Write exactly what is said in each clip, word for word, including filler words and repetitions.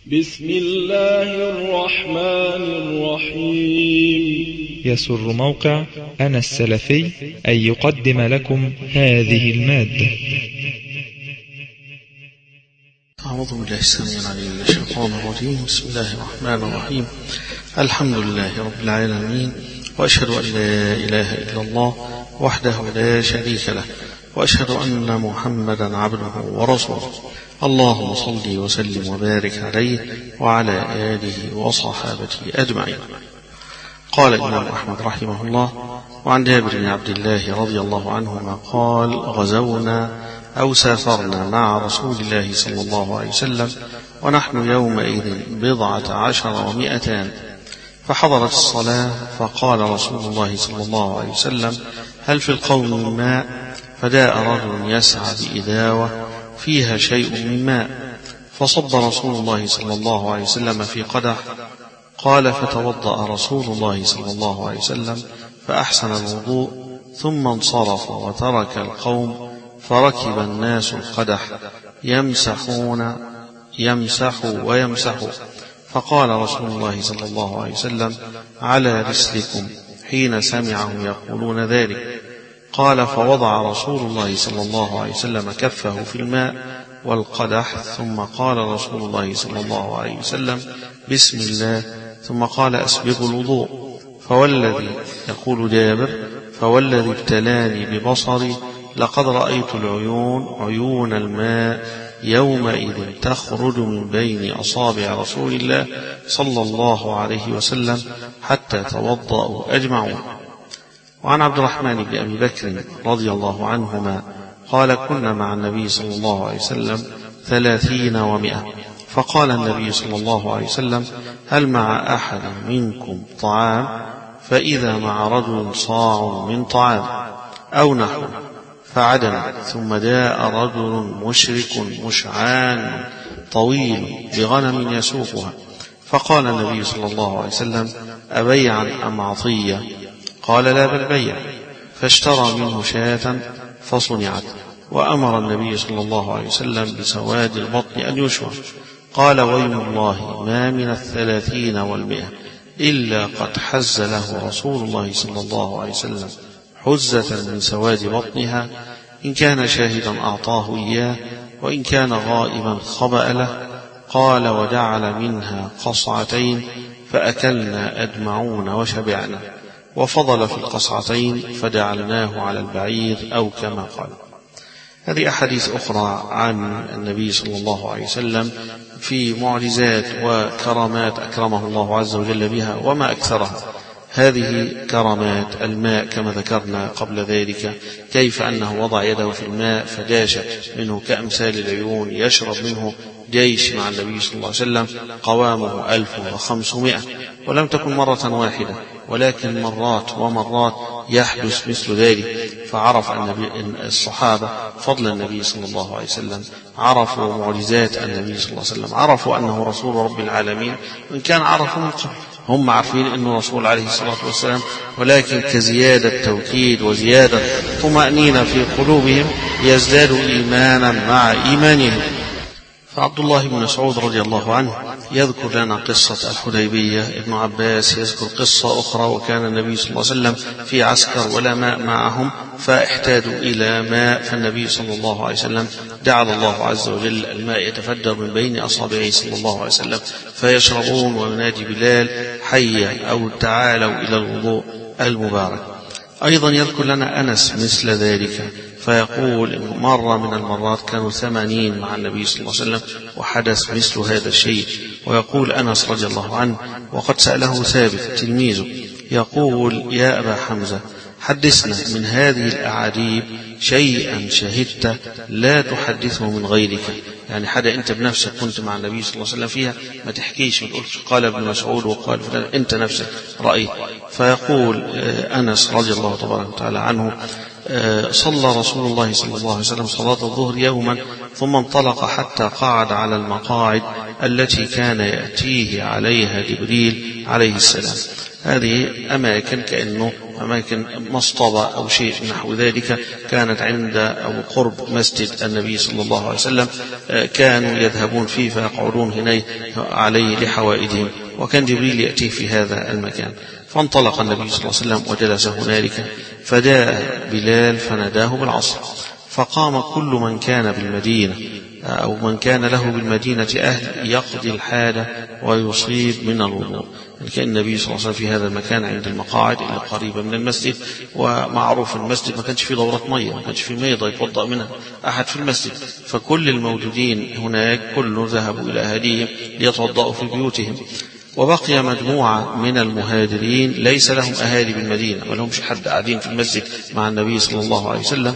بسم الله الرحمن الرحيم. يسر موقع أنا السلفي أن يقدم لكم هذه المادة. أعوذ بالله السميع العليم من الشيطان الرجيم. بسم الله الرحمن الرحيم. الحمد لله رب العالمين، وأشهد أن لا إله إلا الله وحده لا شريك له، وأشهد أن محمدا عبده ورسوله. اللهم صل وسلم وبارك عليه وعلى آله وصحابته أجمعين. قال الإمام أحمد رحمه الله: وعن جابر بن عبد الله رضي الله عنهما قال: غزونا أو سافرنا مع رسول الله صلى الله عليه وسلم ونحن يومئذ بضعة عشر ومئتان، فحضرت الصلاة فقال رسول الله صلى الله عليه وسلم: هل في القوم من ماء؟ فجاء رجل يسعى بإداوة فيها شيء من ماء، فصب رسول الله صلى الله عليه وسلم في قدح. قال: فتوضأ رسول الله صلى الله عليه وسلم فأحسن الوضوء، ثم انصرف وترك القوم، فركب الناس القدح يمسحون يمسحوا ويمسحوا. فقال رسول الله صلى الله عليه وسلم: على رسلكم، حين سمعهم يقولون ذلك. قال: فوضع رسول الله صلى الله عليه وسلم كفه في الماء والقدح، ثم قال رسول الله صلى الله عليه وسلم: بسم الله، ثم قال: أسبغوا الوضوء. فوالذي، يقول جابر، فوالذي ابتلاني ببصري لقد رأيت العيون عيون الماء يومئذ تخرج من بين أصابع رسول الله صلى الله عليه وسلم حتى توضأوا أجمعون. وعن عبد الرحمن بن أبي بكر رضي الله عنهما قال: كنا مع النبي صلى الله عليه وسلم ثلاثين ومئة، فقال النبي صلى الله عليه وسلم: هل مع أحد منكم طعام؟ فإذا مع رجل صاع من طعام أو نحو، فعدم. ثم جاء رجل مشرك مشعان طويل بغنم يسوقها، فقال النبي صلى الله عليه وسلم: أبيعا أم عطية؟ قال: لا بل بيع. فاشترى منه شاة فصنعت، وأمر النبي صلى الله عليه وسلم بسواد البطن أن يشوى. قال: ويم الله ما من الثلاثين والمئة إلا قد حز له رسول الله صلى الله عليه وسلم حزة من سواد بطنها، إن كان شاهدا أعطاه إياه، وإن كان غائبا خبأ له. قال: وجعل منها قصعتين فأكلنا أجمعون وشبعنا، وفضل في القصعتين فجعلناه على البعير، أو كما قال. هذه أحاديث أخرى عن النبي صلى الله عليه وسلم في معجزات وكرامات أكرمه الله عز وجل بها، وما أكثرها. هذه كرامات الماء كما ذكرنا قبل ذلك، كيف أنه وضع يده في الماء فجاش منه كأمثال العيون، يشرب منه جيش مع النبي صلى الله عليه وسلم قوامه ألف وخمسمائة، ولم تكن مرة واحدة، ولكن مرات ومرات يحدث مثل ذلك. فعرف النبي الصحابة فضل النبي صلى الله عليه وسلم، عرفوا معجزات النبي صلى الله عليه وسلم، عرفوا أنه رسول رب العالمين، وإن كان عرفوا من قبل، هم عارفين أنه رسول عليه الصلاة والسلام، ولكن كزيادة توكيد وزيادة طمأنينة في قلوبهم يزداد إيمانا مع إيمانهم. فعبد الله بن مسعود رضي الله عنه يذكر لنا قصة الحديبية، ابن عباس يذكر قصة أخرى، وكان النبي صلى الله عليه وسلم في عسكر ولا ماء معهم، فاحتاجوا إلى ماء، فالنبي صلى الله عليه وسلم جعل الله عز وجل الماء يتفجر من بين أصابعه صلى الله عليه وسلم فيشربون، وينادي بلال: حي أو تعالوا إلى الوضوء المبارك. أيضا يذكر لنا أنس مثل ذلك، فيقول إنه مرة من المرات كانوا ثمانين مع النبي صلى الله عليه وسلم وحدث مثل هذا الشيء. ويقول أنس رضي الله عنه، وقد سأله ثابت تلميذه، يقول: يا أبا حمزة، حدثنا من هذه الأعاجيب شيئا شهدت لا تحدثه من غيرك، يعني حاجة أنت بنفسك كنت مع النبي صلى الله عليه وسلم فيها، ما تحكيش، ما تقولش قال ابن مسعود وقال فلان، أنت نفسك رأيت. فيقول أنس رضي الله تبارك وتعالى عنه: صلى رسول الله صلى الله عليه وسلم صلاة الظهر يوما، ثم انطلق حتى قعد على المقاعد التي كان يأتيه عليها جبريل عليه السلام. هذه أماكن كأنه أماكن مصطبة أو شيء نحو ذلك كانت عند أو قرب مسجد النبي صلى الله عليه وسلم كانوا يذهبون فيه فيقعدون هنا عليه لحوائجهم، وكان جبريل يأتيه في هذا المكان. فانطلق النبي صلى الله عليه وسلم وجلس هنالك، فجاء بلال فناداه بالعصر، فقام كل من كان بالمدينة أو من كان له بالمدينة أهل يقضي الحاجة ويصيب من الوضوء. كان النبي صلى الله عليه وسلم في هذا المكان عند المقاعد اللي قريبة من المسجد، ومعروف المسجد ما كانش فيه دورة مية، ما كانش فيه مية يتوضأ منها أحد في المسجد، فكل الموجودين هناك كله ذهبوا إلى أهاليهم ليتوضأوا في بيوتهم. وبقي مجموعة من المهاجرين ليس لهم أهالي بالمدينة ولهمش حد قاعدين في المسجد مع النبي صلى الله عليه وسلم،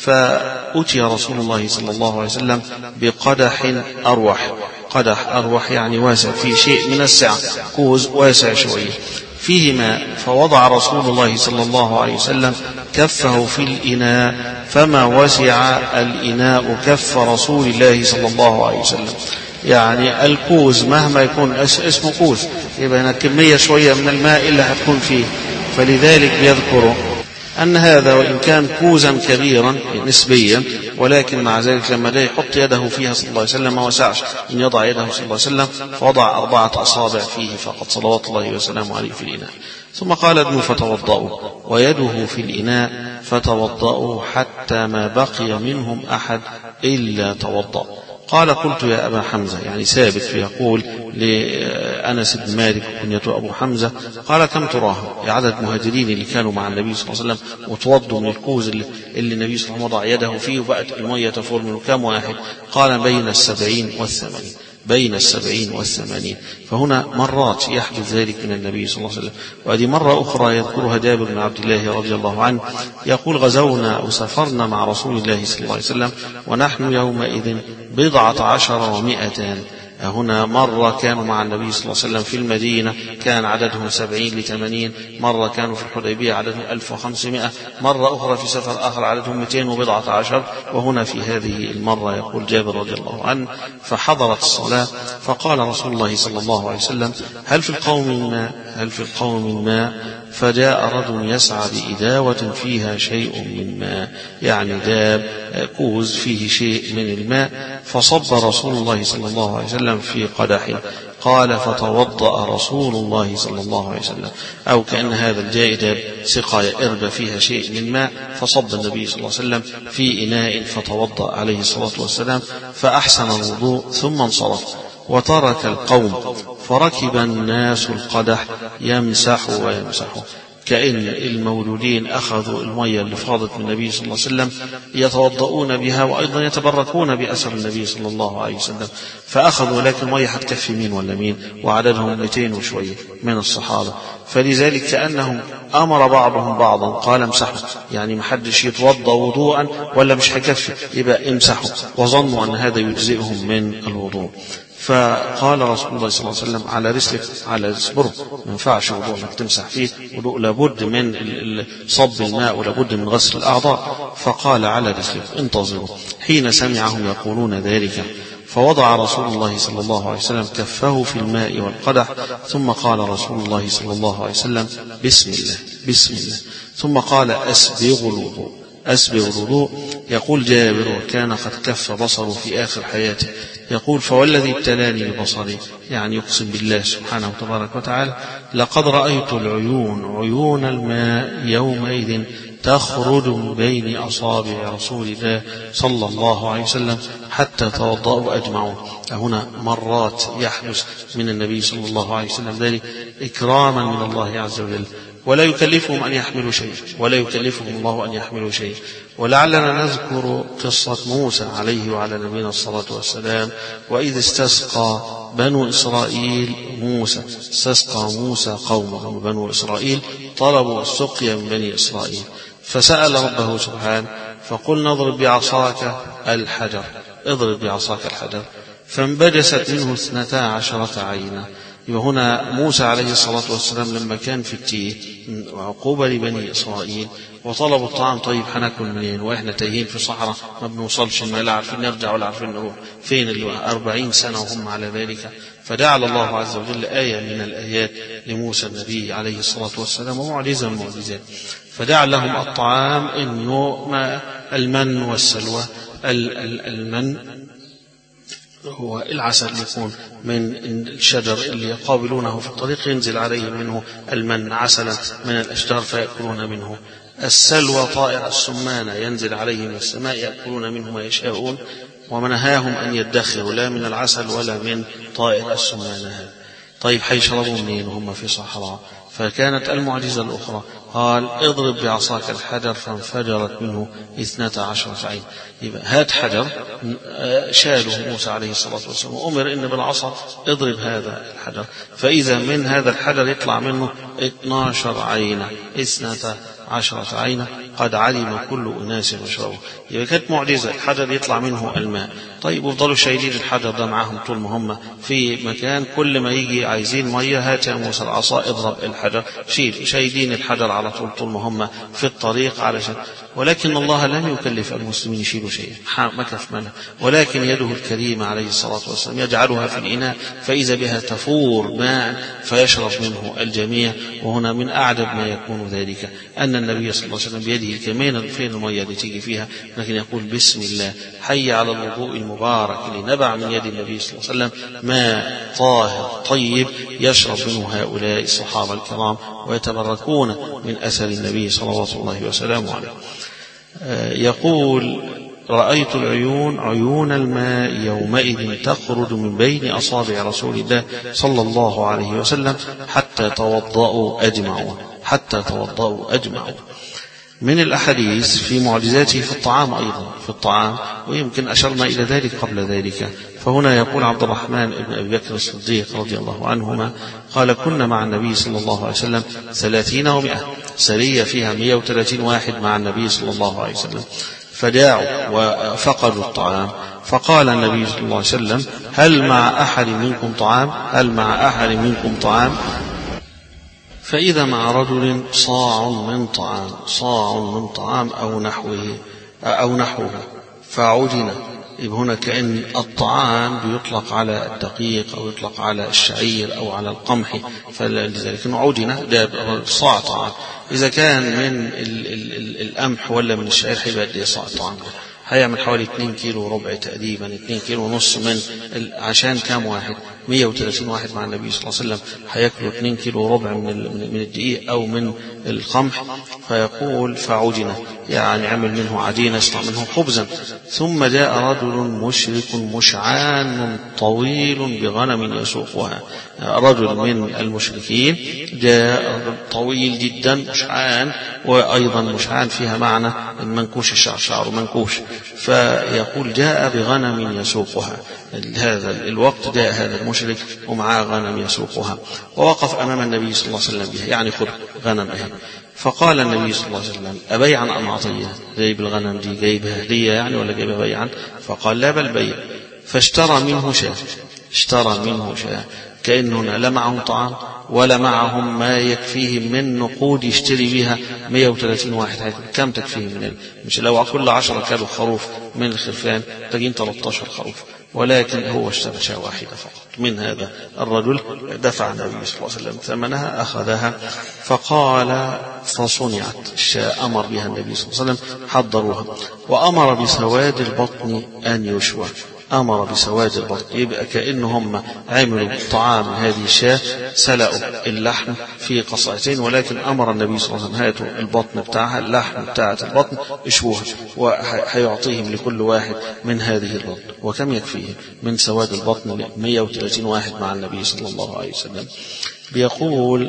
فأتي رسول الله صلى الله عليه وسلم بقدح أروح. قدح أروح يعني واسع، فيه شيء من السعة، كوز واسع شوية فيه ماء، فوضع رسول الله صلى الله عليه وسلم كفه في الإناء فما وسع الإناء كف رسول الله صلى الله عليه وسلم. يعني الكوز مهما يكون اسمه كوز يبقى هنا كمية شوية من الماء اللي هتكون فيه، فلذلك بيذكروا أن هذا وإن كان كوزا كبيرا نسبيا، ولكن مع ذلك لما لا يحط يده فيها صلى الله عليه وسلم ما وسعش إن يضع يده صلى الله عليه وسلم، فوضع أربعة أصابع فيه فقط صلوات الله وسلامه عليه في الإناء. ثم قال ادنوا فتوضأوا، ويده في الإناء فتوضأوا حتى ما بقي منهم أحد إلا توضأ. قال قلت يا أبا حمزة، يعني ثابت يقول لأنس بن مالك كنيته أبو حمزة، قال كم تراها عدد المهاجرين اللي كانوا مع النبي صلى الله عليه وسلم وتوضوا من الكوز اللي, اللي النبي صلى الله عليه وسلم وضع يده فيه وبقت المية تفور منه كم واحد؟ قال بين السبعين والثمانين، بين السبعين والثمانين. فهنا مرات يحدث ذلك من النبي صلى الله عليه وسلم. وهذه مرة أخرى يذكرها جابر بن عبد الله رضي الله عنه يقول غزونا أو سافرنا مع رسول الله صلى الله عليه وسلم ونحن يومئذ بضعة عشر ومئتان. هنا مرة كانوا مع النبي صلى الله عليه وسلم في المدينة كان عددهم سبعين لثمانين، مرة كانوا في الحديبية عددهم ألف وخمسمائة، مرة أخرى في سفر آخر عددهم مئتين وبضعة عشر. وهنا في هذه المرة يقول جابر رضي الله عنه فحضرت الصلاة فقال رسول الله صلى الله عليه وسلم هل في القوم من ماء؟ هل في القوم من ماء؟ فجاء رجل يسعى بإداوة فيها شيء من ماء، يعني داب كوز فيه شيء من الماء، فصب رسول الله صلى الله عليه وسلم في قدحه. قال فتوضأ رسول الله صلى الله عليه وسلم، أو كأن هذا الجائد سقاية إربة فيها شيء من ماء، فصب النبي صلى الله عليه وسلم في إناء فتوضأ عليه الصلاة والسلام فأحسن الوضوء ثم انصرف وترك القوم، فركب الناس القدح يمسح ويمسح، كأن المولودين أخذوا المية اللي فاضت من النبي صلى الله عليه وسلم يتوضؤون بها وأيضا يتبركون بأثر النبي صلى الله عليه وسلم، فأخذوا لكن المية هتكفي مين ولا مين، وعددهم مئتين وشوية من الصحابة، فلذلك كأنهم أمر بعضهم بعضا قال امسحوا، يعني محدش يتوضأ وضوءا ولا مش هيكفي يبقى امسحوا، وظنوا أن هذا يجزئهم من الوضوء. فقال رسول الله صلى الله عليه وسلم على رسلك على اصبر، ما ينفعش وضوء انك تمسح فيه، وضوء لابد من صب الماء ولابد من غسل الأعضاء. فقال على رسلك انتظروا. حين سمعهم يقولون ذلك فوضع رسول الله صلى الله عليه وسلم كفه في الماء والقدح، ثم قال رسول الله صلى الله عليه وسلم بسم الله بسم الله، ثم قال أسبغ الوضوء أسبغ الوضوء. يقول جابر وكان قد كف بصره في آخر حياته، يقول فوالذي ابتلاني ببصري، يعني يقسم بالله سبحانه وتبارك وتعالى لقد رأيت العيون عيون الماء يومئذ تخرج من بين أصابع رسول الله صلى الله عليه وسلم حتى توضأوا أجمعون. هنا مرات يحدث من النبي صلى الله عليه وسلم ذلك إكراما من الله عز وجل، ولا يكلفهم أن يحملوا شيء، ولا يكلفهم الله أن يحملوا شيء. ولعلنا نذكر قصة موسى عليه وعلى نبينا الصلاة والسلام، وإذ استسقى بنو إسرائيل موسى، استسقى موسى قومه بنو إسرائيل طلبوا السقيا من بني إسرائيل، فسأل ربه سبحانه فقل نضرب بعصاك الحجر، اضرب بعصاك الحجر، فانبجست منه اثنتا عشرة عينا. وهنا موسى عليه الصلاة والسلام لما كان في التيه وعقوبة لبني إسرائيل وطلبوا الطعام، طيب هناكل منين وإحنا تايهين في صحراء ما بنوصلش، ما لا عارفين نرجع ولا عارفين نروح فين، اللي أربعين سنة وهم على ذلك. فجعل الله عز وجل آية من الآيات لموسى النبي عليه الصلاة والسلام ومعجزة من المعجزات، فجعل لهم الطعام إنه المن والسلوى. المن هو العسل يكون من الشجر اللي يقابلونه في الطريق، ينزل عليه منه المن عسلا من الأشجار فيأكلون منه. السلوى طائر السمانة ينزل عليه من السماء يأكلون منه ما يشاءون، ومنهاهم أن يدخروا لا من العسل ولا من طائر السمانة. طيب حيشربوا منين هم في صحراء؟ فكانت المعجزة الأخرى قال اضرب بعصاك الحجر فانفجرت منه اثنتا عشرة عين. يبقى هات حجر شاله موسى عليه الصلاة والسلام وأمر إن بالعصا اضرب هذا الحجر، فإذا من هذا الحجر يطلع منه اثنا عشر عينة اثنتا عشرة عينة قد علم كل أناس مشربه. يبقى كانت معجزة الحجر يطلع منه الماء. طيب وفضلوا شايلين الحجر ده معهم طول ما هم في مكان، كل ما يجي عايزين مية هات يا موسى العصا اضرب الحجر، شيل شايلين الحجر على طول طول ما هم في الطريق علشان. ولكن الله لم يكلف المسلمين يشيلوا شيئا مكف منه، ولكن يده الكريمة عليه الصلاة والسلام يجعلها في الإناء فإذا بها تفور ماء فيشرب منه الجميع. وهنا من أعجب ما يكون ذلك أن النبي صلى الله عليه وسلم بيده كمان فين المية اللي تيجي فيها، لكن يقول بسم الله حي على الوضوء المبارك لنبع من يد النبي صلى الله عليه وسلم ماء طاهر طيب يشرب منه هؤلاء الصحابة الكرام ويتبركون من أثر النبي صلى الله عليه وسلم عليه. يقول رأيت العيون عيون الماء يومئذ تخرج من بين أصابع رسول الله صلى الله عليه وسلم حتى توضأوا أجمعون حتى توضأوا أجمعون. من الأحاديث في معجزاته في الطعام أيضا في الطعام، ويمكن أشرنا إلى ذلك قبل ذلك. فهنا يقول عبد الرحمن بن أبي بكر الصديق رضي الله عنهما قال كنا مع النبي صلى الله عليه وسلم ثلاثين ومئة سرية فيها مئة وثلاثين واحد مع النبي صلى الله عليه وسلم، فجاعوا وفقدوا الطعام، فقال النبي صلى الله عليه وسلم هل مع أحد منكم طعام هل مع أحد منكم طعام فإذا مع رجل صاع من طعام صاع من طعام أو نحوه أو نحوه فعجن. يبقى هنا كأن الطعام بيطلق على الدقيق أو يطلق على الشعير أو على القمح، فلذلك عجن ده صاع طعام. إذا كان من ال ال ال القمح ولا من الشعير هيبقى قد إيه صاع طعام؟ هيعمل حوالي اثنين كيلو وربع تقريبا، اثنين كيلو ونص من عشان كام واحد؟ مئة وثلاثين واحد مع النبي صلى الله عليه وسلم هياكلوا اثنين كيلو وربع من من الدقيق او من القمح. فيقول فعجن يعني عمل منه عجينه يصنع منه خبزا. ثم جاء رجل مشرك مشعان طويل بغنم يسوقها. رجل من المشركين جاء طويل جدا مشعان، وايضا مشعان فيها معنى منكوش الشعر شعره منكوش. فيقول جاء بغنم يسوقها. هذا الوقت جاء هذا المشرك ومعاه غنم يسوقها ووقف أمام النبي صلى الله عليه وسلم بها يعني خذ غنم بها. فقال النبي صلى الله عليه وسلم أبيعا أم عطية؟ جايب الغنم دي جايبها هدية يعني ولا جايبها بيعا؟ فقال لا بل بيع. فاشترى منه شاة اشترى منه شاة كأنه لا معهم طعام ولا معهم ما يكفيهم من نقود يشتري بها مئة وثلاثين واحد. كم تكفيهم من مش لو كل عشرة كيلو خروف من الخرفان تجين ثلاثة عشر خروف، ولكن هو اشترى شاة واحدة فقط من هذا الرجل. دفع النبي صلى الله عليه وسلم ثمنها أخذها. فقال فصنعت الشاة أمر بها النبي صلى الله عليه وسلم حضروها وأمر بسواد البطن أن يشوى. أمر بسواد البطن يبقى كأنهم عملوا طعام هذه الشاة سلقوا اللحم في قصعتين، ولكن أمر النبي صلى الله عليه وسلم هاتوا البطن بتاعها اللحم بتاعة البطن اشووها وحيعطيهم لكل واحد من هذه البطن. وكم يكفيه من سواد البطن؟ مئة وثلاثين واحد مع النبي صلى الله عليه وسلم. بيقول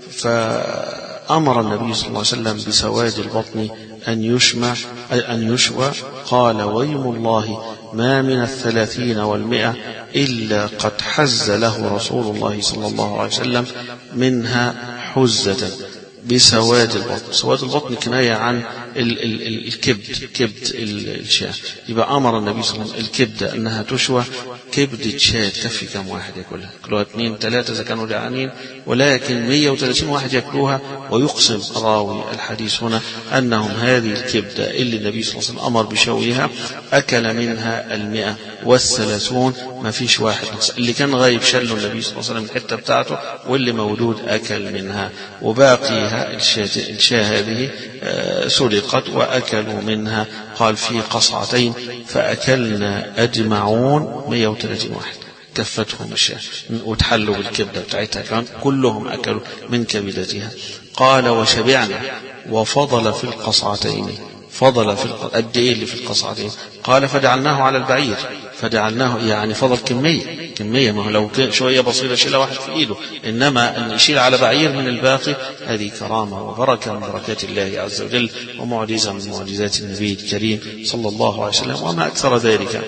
فأمر النبي صلى الله عليه وسلم بسواد البطن أن يشمع أن يشوى. قال ويم الله ما من الثلاثين والمئة إلا قد حز له رسول الله صلى الله عليه وسلم منها حزة بسواد البطن. سواد البطن كناية عن ال ال ال الكبد كبد الشاة. يبقى أمر النبي صلى الله عليه وسلم الكبدة أنها تشوى. كبدة شاة تكفي كم واحد يأكلها؟ يأكلوها اثنين ثلاثة إذا كانوا جعانين، ولكن مئة وثلاثين واحد يأكلوها. ويقسم راوي الحديث هنا أنهم هذه الكبدة اللي النبي صلى الله عليه وسلم أمر بشويها أكل منها المئة والثلاثون، ما فيش واحد اللي كان غايب شله النبي صلى الله عليه وسلم الحتة بتاعته، واللي مولود أكل منها. وباقيها الشاة هذه سرقت وأكلوا منها. قال في قصعتين فأكلنا أجمعون مئة وثلاثين واحد، كفتهم الشاة وتحلوا بالكبدة بتاعتها كمان، كلهم أكلوا من كبدتها. قال وشبعنا وفضل في القصعتين. فضل في قد ايه اللي في القصعتين؟ قال فجعلناه على البعير. فجعلناه يعني فضل كمية كمية، ما هو لو شوية بسيطة يشيل واحد في ايده، انما ان يشيل على بعير من الباقي هذه كرامة وبركة من بركات الله عز وجل، ومعجزة من معجزات النبي الكريم صلى الله عليه وسلم، وما اكثر ذلك.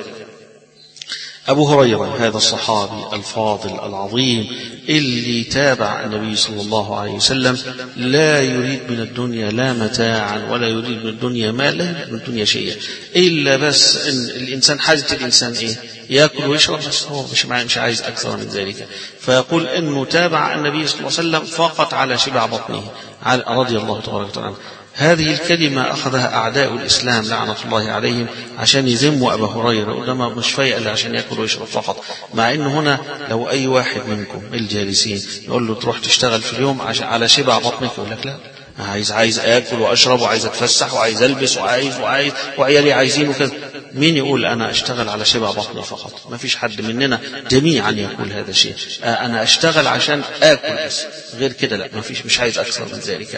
أبو هريرة هذا الصحابي الفاضل العظيم اللي تابع النبي صلى الله عليه وسلم، لا يريد من الدنيا لا متاعا ولا يريد من الدنيا ما، لا يريد من الدنيا شيئا إلا بس إن الإنسان حاجة الإنسان إيه؟ يأكل ويشرب بس، هو مش مش عايز أكثر من ذلك. فيقول إنه تابع النبي صلى الله عليه وسلم فقط على شبع بطنه رضي الله تبارك وتعالى. هذه الكلمة أخذها أعداء الإسلام لعنة الله عليهم عشان يذموا أبا هريرة، وإنما مش فايق إلا عشان يأكل ويشرب فقط. مع إنه هنا لو أي واحد منكم الجالسين يقول له تروح تشتغل في اليوم على شبع بطنك، يقول لك لا، عايز عايز آكل وأشرب وعايز أتفسح وعايز ألبس وعايز وعايز وعيالي عايزين وكذا. مين يقول أنا أشتغل على شبع بطني فقط؟ ما فيش حد مننا، جميعا يقول هذا الشيء. أنا أشتغل عشان آكل بس، غير كده لا، ما فيش، مش عايز أكثر من ذلك.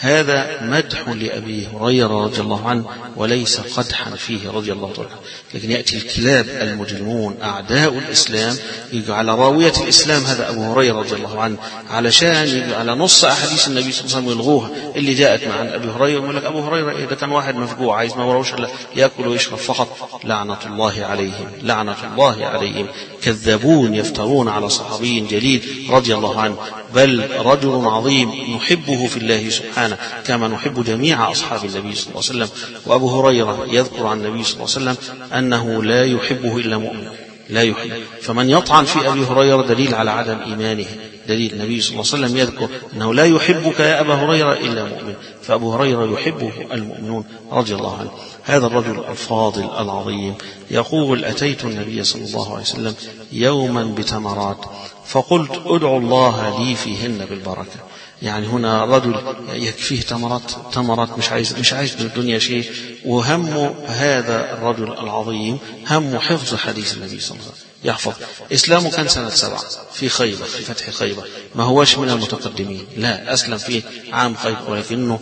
هذا مدح لأبي هريرة رضي الله عنه وليس قدحا فيه رضي الله عنه. لكن يأتي الكلاب المجرمون أعداء الإسلام يجوا على راوية الإسلام هذا أبو هريرة رضي الله عنه، علشان يجوا على نص أحاديث النبي صلى الله عليه وسلم يلغوها اللي جاءت مع أبي هريرة، ويقول لك أبو هريرة إيه ده كان واحد مفجوع عايز ما وروش إلا يأكل ويشرب فقط. لعنة الله عليهم، لعنة الله عليهم، كذابون يفترون على صحابي جليل رضي الله عنه، بل رجل عظيم نحبه في الله سبحانه كما نحب جميع أصحاب النبي صلى الله عليه وسلم. وأبو هريرة يذكر عن النبي صلى الله عليه وسلم أنه لا يحبه إلا مؤمن، لا يحب. فمن يطعن في أبي هريرة دليل على عدم إيمانه، دليل. النبي صلى الله عليه وسلم يذكر أنه لا يحبك يا أبا هريرة إلا مؤمن، فأبو هريرة يحبه المؤمنون رضي الله عنه. هذا الرجل الفاضل العظيم يقول أتيت النبي صلى الله عليه وسلم يوما بتمرات فقلت ادعو الله لي فيهن بالبركة. يعني هنا رجل يكفيه تمرات تمرات مش عايز مش عايز من الدنيا شيء، وهمه هذا الرجل العظيم همه حفظ حديث النبي صلى الله عليه وسلم، يحفظ. إسلامه كان سنة سبعة في خيبر، في فتح خيبر، ما هوش من المتقدمين، لا، أسلم في عام خيبر، ولكنه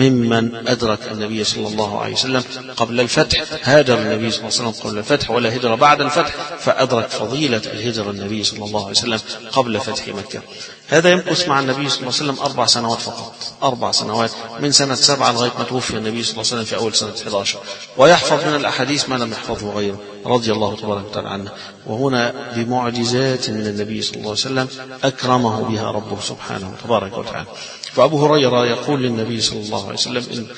ممن أدرك النبي صلى الله عليه وسلم قبل الفتح. هاجر النبي صلى الله عليه وسلم قبل الفتح ولا هجر بعد الفتح، فأدرك فضيلة الهجرة النبي صلى الله عليه وسلم قبل فتح مكة. هذا يمكث مع النبي صلى الله عليه وسلم أربع سنوات فقط، أربع سنوات من سنة سبعة لغاية ما توفي النبي صلى الله عليه وسلم في أول سنة أحد عشر، ويحفظ من الأحاديث ما لم يحفظه غيره رضي الله تبارك وتعالى عنه. وهنا بمعجزات من النبي صلى الله عليه وسلم أكرمه بها ربه سبحانه تبارك وتعالى. فأبو هريرة يقول للنبي صلى الله عليه وسلم إن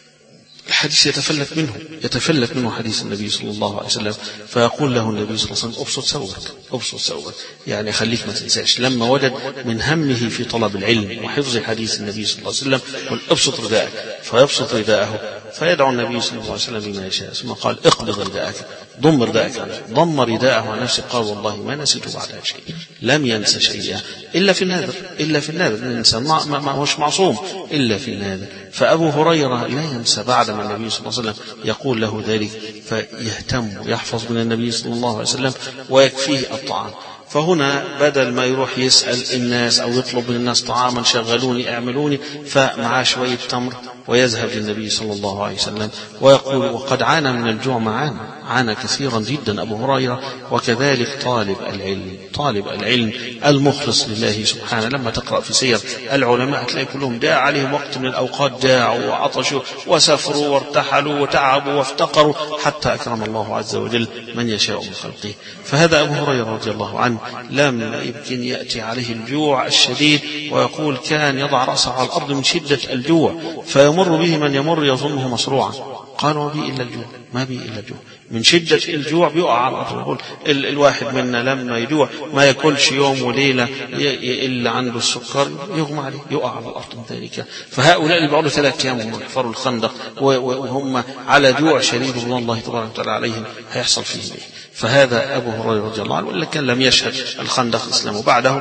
الحديث يتفلت منه يتفلت منه حديث النبي صلى الله عليه وسلم، فيقول له النبي صلى الله عليه وسلم ابسط ثوبك ابسط ثوبك، يعني خليك ما تنساش. لما وجد من همه في طلب العلم وحفظ حديث النبي صلى الله عليه وسلم قل ابسط رداءك، فيبسط رداءه، فيدعو النبي صلى الله عليه وسلم بما يشاء، ثم قال اقبض رداءك، ضم رداءك، ضم رداءه عن نفسه، قال والله ما نسيت بعدها شيء، لم ينسى شيئا إلا في النادر، إلا في النادر، الإنسان ما, ما, ما هوش معصوم إلا في النادر. فأبو هريرة لا ينسى بعد ما النبي صلى الله عليه وسلم يقول له ذلك، فيهتم يحفظ من النبي صلى الله عليه وسلم ويكفيه الطعام. فهنا بدل ما يروح يسأل الناس أو يطلب من الناس طعاما شغلوني اعملوني، فمعاه شوية تمر ويذهب للنبي صلى الله عليه وسلم ويقول وقد عانى من الجوع معانا، عانى كثيرا جدا أبو هريرة. وكذلك طالب العلم، طالب العلم المخلص لله سبحانه، لما تقرأ في سير العلماء تلاقي كلهم جاء عليهم وقت من الأوقات جاعوا وعطشوا وسافروا وارتحلوا وتعبوا وافتقروا حتى أكرم الله عز وجل من يشاء من خلقه. فهذا أبو هريرة رضي الله عنه لم يمكن يأتي عليه الجوع الشديد، ويقول كان يضع رأسه على الأرض من شدة الجوع، فيمر فيمر به من يمر يظنه مصروعا. قال وبي إلا الجوع، ما بي إلا الجوع. من شدة الجوع بيقع على الأرض. يقول ال الواحد منا لما يجوع ما يأكلش يوم وليلة إلا عنده السكر يغمى عليه يقع على الأرض من ذلك. فهؤلاء اللي بيقعدوا ثلاث أيام وهم يحفروا الخندق وهم على جوع شديد من الله تبارك وتعالى عليهم هيحصل فيه إيه؟ فهذا أبو هريرة رضي الله عنه، ولكن لم يشهد الخندق الإسلام بعده.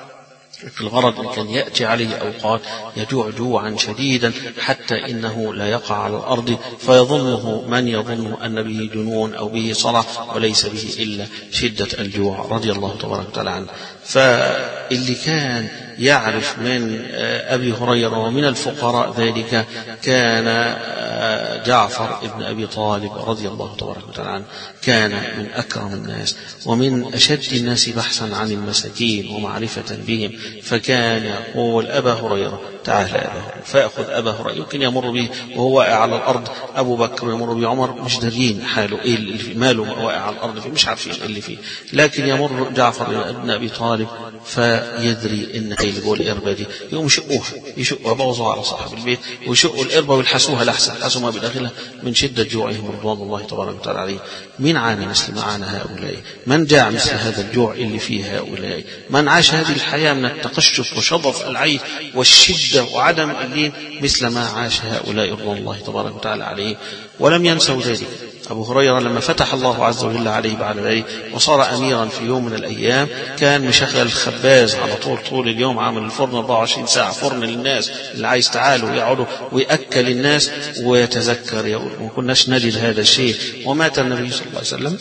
في الغرض إن كان يأتي عليه أوقات يجوع جوعا شديدا حتى إنه لا يقع على الأرض فيظنه من يظنه أن به جنون أو به صرع وليس به إلا شدة الجوع رضي الله تبارك وتعالى عنه. فاللي كان يعرف من أبي هريرة ومن الفقراء ذلك كان جعفر ابن أبي طالب رضي الله تبارك وتعالى عنه. كان من أكرم الناس ومن أشد الناس بحثا عن المساكين ومعرفة بهم. فكان يقول أبا هريرة تعال أبا هريرة، فيأخذ أبا هريرة يمكن يمر به وهو واقع على الأرض، أبو بكر يمر به، عمر مش دارين حاله إيه اللي فيه، ماله واقع على الأرض فيه مش عارفين اللي فيه، لكن يمر جعفر ابن أبي طالب فيدري إن هي اللي جوه القربة دي، يقوم يشقوها يشقوها بوظوا على صاحب البيت ويشقوا القربة ويلحسوها لحسة لحسوا ما بداخلها من شدة جوعهم رضوان الله تبارك وتعالى عليه. من عانى مثل ما عانى هؤلاء؟ من جاع مثل هذا الجوع اللي فيه هؤلاء؟ من عاش هذه الحياة من التقشف وشظف العيش والشدة وعدم اللين مثل ما عاش هؤلاء رضوان الله تبارك وتعالى عليه؟ ولم ينسوا ذلك. أبو هريرة لما فتح الله عز وجل عليه بعد ذلك وصار أميرا في يوم من الأيام كان مشغل الخباز على طول طول اليوم، عامل الفرن أربعة وعشرين ساعة فرن للناس اللي عايز تعالوا يقعدوا ويأكل الناس ويتذكر يقول ما كناش نجد هذا الشيء. ومات النبي صلى الله عليه وسلم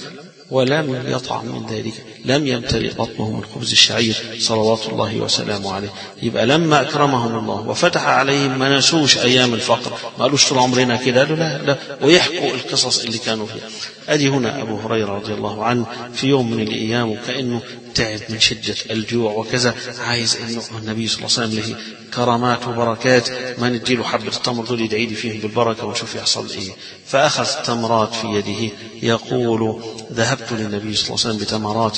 ولم يطعم من ذلك، لم يمتلئ بطنه من خبز الشعير صلوات الله وسلامه عليه. يبقى لما أكرمهم الله وفتح عليهم ما نسوش أيام الفقر، ما قالوش طول عمرنا كده، لا لا، ويحكوا القصص اللي كانوا فيها. أدي هنا أبو هريرة رضي الله عنه في يوم من الأيام وكأنه تعب من شدة الجوع وكذا، عايز إنه النبي صلى الله عليه وسلم له كرامات وبركات، ما نديله حبة التمر دول يدعي لي فيهم بالبركة ونشوف يحصل إيه. فأخذ تمرات في يده يقول ذهبت للنبي صلى الله عليه وسلم بتمرات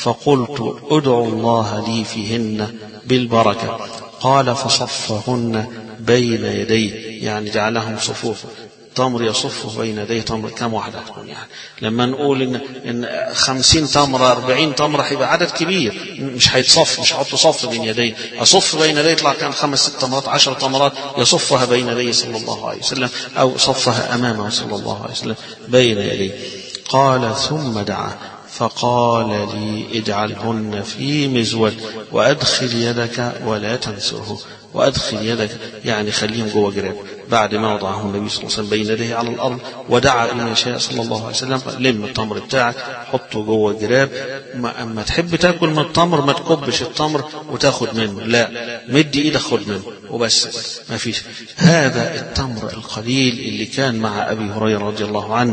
فقلت ادعو الله لي فيهن بالبركة، قال فصفهن بين يديه، يعني جعلهم صفوف، تمر يصف بين يديه تمر. كم واحدة تكون يعني لما نقول إن, إن خمسين تمرة أربعين تمرة هيبقى عدد كبير، مش هيتصف، مش هحط صف بين يديه، أصف بين يديه يطلع كان خمس ست تمرات عشر تمرات يصفها بين يديه صلى الله عليه وسلم أو صفها أمامه صلى الله عليه وسلم بين يديه. قال ثم دعا فقال لي اجعلهن في مزود وأدخل يدك ولا تنسه، وأدخل يدك يعني خليهم جوه جراب. بعد ما وضعه النبي صلى الله عليه وسلم بين يديه على الأرض ودعا لمن شاء صلى الله عليه وسلم لم التمر بتاعك حطه جوه جراب. ما أما تحب تاكل من التمر ما تكبش التمر وتاخد منه، لا، مدي إيدك خد منه وبس، ما فيش. هذا التمر القليل اللي كان مع أبي هريرة رضي الله عنه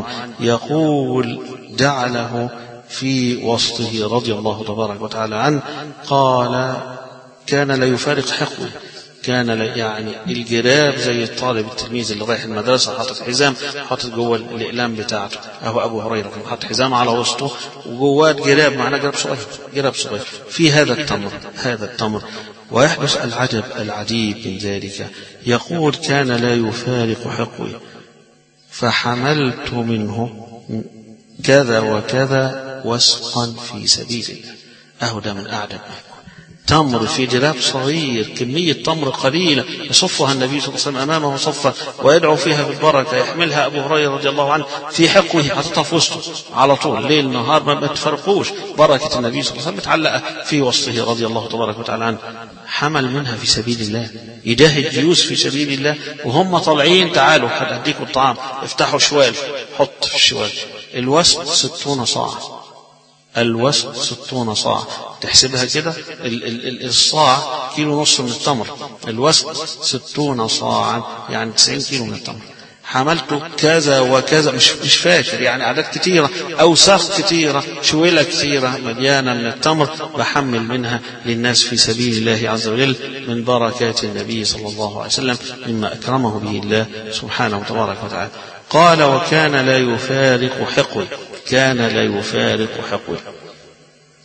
يقول جعله في وسطه رضي الله تبارك وتعالى عنه. قال كان لا يفارق حقوه، كان يعني الجراب زي الطالب التلميذ اللي رايح المدرسة حاطط حزام حاطط جوه الإقلام بتاعته، أهو أبو هريرة كان حاطط حزام على وسطه وجواه جراب، معنا جراب صغير جراب صغير في هذا التمر هذا التمر. ويحدث العجب العجيب من ذلك، يقول كان لا يفارق حقوي فحملت منه كذا وكذا وسقا في سبيل الله. أهو ده من أعجب تمر في جراب صغير، كمية تمر قليلة يصفها النبي صلى الله عليه وسلم أمامه صفة ويدعو فيها بالبركة، يحملها أبو هريرة رضي الله عنه في حقه حطها في وسطه على طول ليل نهار ما تفرقوش، بركة النبي صلى الله عليه وسلم متعلقة في وسطه رضي الله تبارك وتعالى عنه. حمل منها في سبيل الله، يجاهد جيوش في سبيل الله وهم طالعين تعالوا هديكم الطعام، افتحوا شوال حط في الشوال. الوسط ستون صاع، الوسط ستون صاع، تحسبها كده الصاع كيلو نص من التمر، الوسط ستون صاعا يعني تسعين كيلو من التمر. حملت كذا وكذا، مش مش فاكر يعني أعداد كتيرة، أوساخ كتيرة، شويلة كتيرة مليانة من التمر، بحمل منها للناس في سبيل الله عز وجل من بركات النبي صلى الله عليه وسلم مما أكرمه به الله سبحانه وتبارك وتعالى. قال وكان لا يفارق حقوي، كان لا يفارق حقوي.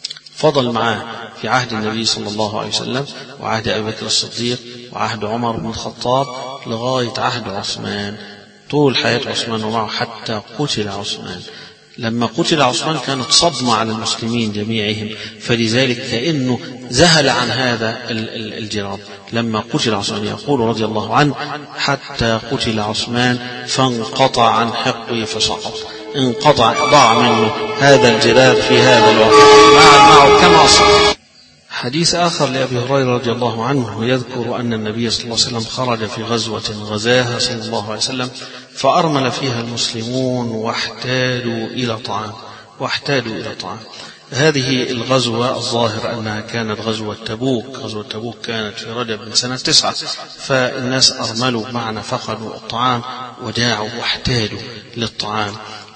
فضل معاه في عهد النبي صلى الله عليه وسلم وعهد أبي بكر الصديق وعهد عمر بن الخطاب لغاية عهد عثمان، طول حياة عثمان ومعه حتى قتل عثمان. لما قتل عثمان كانت صدمة على المسلمين جميعهم، فلذلك كأنه ذهل عن هذا الجراب. لما قتل عثمان يقول رضي الله عنه: حتى قتل عثمان فانقطع عن حقه فسقط، انقطع، ضاع منه هذا الجراب في هذا الوقت معه كما صار. حديث آخر لأبي هريرة رضي الله عنه يذكر أن النبي صلى الله عليه وسلم خرج في غزوة غزاها صلى الله عليه وسلم فأرمل فيها المسلمون واحتاجوا إلى طعام واحتاجوا إلى طعام. هذه الغزوة الظاهر أنها كانت غزوة تبوك. غزوة تبوك كانت في رجب من سنة تسعة، فالناس أرملوا معنا فقدوا الطعام وداعوا واحتاجوا للطعام،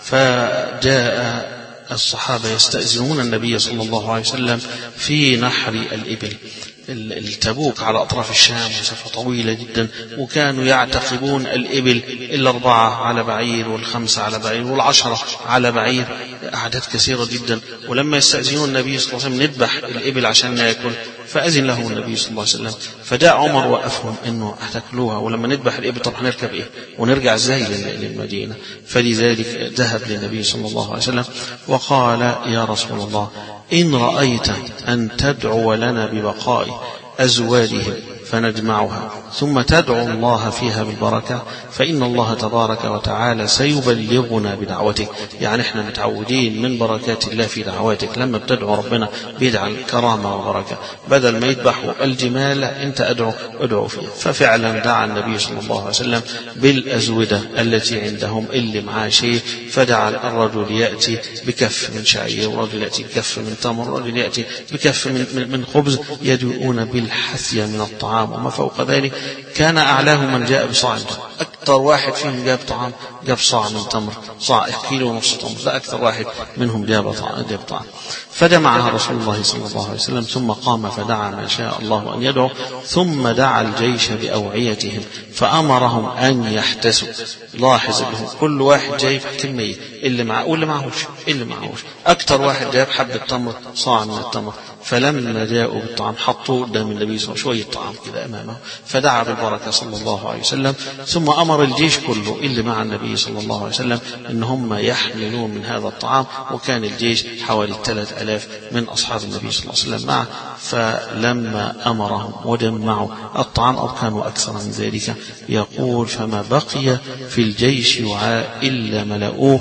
فجاء الصحابة يستأذنون النبي صلى الله عليه وسلم في نحر الإبل. التبوك على أطراف الشام مسافة طويلة جدا، وكانوا يعتقبون الإبل الأربعة على بعير والخمسة على بعير والعشرة على بعير، أعداد كثيرة جدا. ولما يستأذنون النبي صلى الله عليه وسلم نذبح الإبل عشان نأكل، فأذن له النبي صلى الله عليه وسلم، فجاء عمر وقفهم إنه هتاكلوها، ولما نذبح الإبل طب هنركب إيه ونرجع إزاي للمدينة؟ فلذلك ذهب للنبي صلى الله عليه وسلم وقال: يا رسول الله، إن رأيت أن تدعو لنا ببقاء أزواجهم فنجمعها ثم تدعو الله فيها بالبركة فإن الله تبارك وتعالى سيبلغنا بدعوتك. يعني احنا متعودين من بركات الله في دعواتك، لما بتدعو ربنا بيجعل كرامة وبركة، بدل ما يذبحوا الجمال انت ادعو ادعو فيها. ففعلا دعا النبي صلى الله عليه وسلم بالأزودة التي عندهم اللي معاه شيء، فجعل الرجل يأتي بكف من شعير، والرجل يأتي بكف من تمر، والرجل يأتي بكف من, من, من خبز، يدعون بالحثية من الطعام وما فوق ذلك. كان أعلاهم من جاء بصاع، أكثر واحد فيهم جاب طعام جاب صاع من تمر، صاع كيلو ونص تمر، ده أكثر واحد منهم جاب طعام. فجمعها رسول الله صلى الله عليه وسلم ثم قام فدعا ما شاء الله أن يدعو، ثم دعا الجيش بأوعيتهم فأمرهم أن يحتسوا. لاحظ لهم كل واحد جايب كمية، اللي معه واللي معهوش اللي معهوش أكثر واحد جاب حبة تمر، صاع من التمر. فلما جاءوا بالطعام حطوا قدام النبي صلى الله عليه وسلم شوية طعام كده أمامه، فدعا بالبركة صلى الله عليه وسلم، ثم أمر الجيش كله اللي مع النبي صلى الله عليه وسلم إن هم يحملون من هذا الطعام. وكان الجيش حوالي ثلاث آلاف من أصحاب النبي صلى الله عليه وسلم معه. فلما أمرهم وجمعوا الطعام أو كانوا أكثر من ذلك، يقول: فما بقي في الجيش وعاء إلا ملؤوه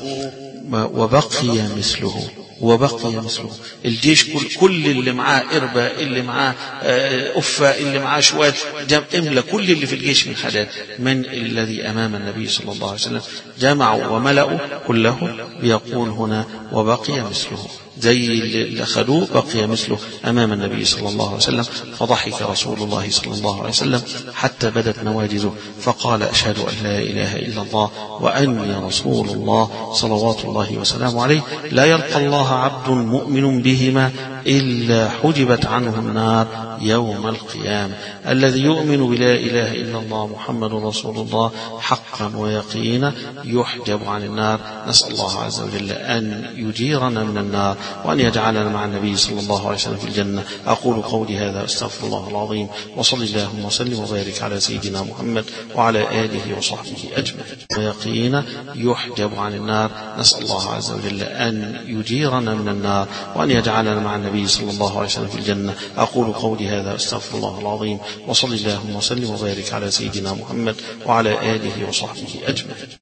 وبقي مثله وبقي مثله. الجيش كل, كل اللي معاه إربة، اللي معاه أفة، اللي معاه شوال، املى كل اللي في الجيش من حاجات من الذي أمام النبي صلى الله عليه وسلم، جمعوا وملأوا كله. بيقول هنا وبقي مثله، زي اللي أخذوه بقي مثله أمام النبي صلى الله عليه وسلم. فضحك رسول الله صلى الله عليه وسلم حتى بدت نواجذه، فقال: أشهد أن لا إله إلا الله وأني رسول الله صلوات الله وسلامه عليه. لا يلقى الله عبد مؤمن بهما إلا حجبت عنه النار يوم القيامة. الذي يؤمن بلا إله إلا الله محمد رسول الله حقا ويقينا يحجب عن النار. نسأل الله عز وجل أن يجيرنا من النار وأن يجعلنا مع النبي صلى الله عليه وسلم في الجنة. أقول قولي هذا أستغفر الله العظيم، وصل اللهم وسلم وبارك على سيدنا محمد وعلى آله وصحبه أجمعين. ويقينا يحجب عن النار. نسأل الله عز وجل أن يجيرنا من النار وأن يجعلنا مع النبي صلى الله عليه وسلم في الجنة. أقول قولي هذا أستغفر الله العظيم، وصل اللهم وسلم وبارك على سيدنا محمد وعلى آله وصحبه أجمعين.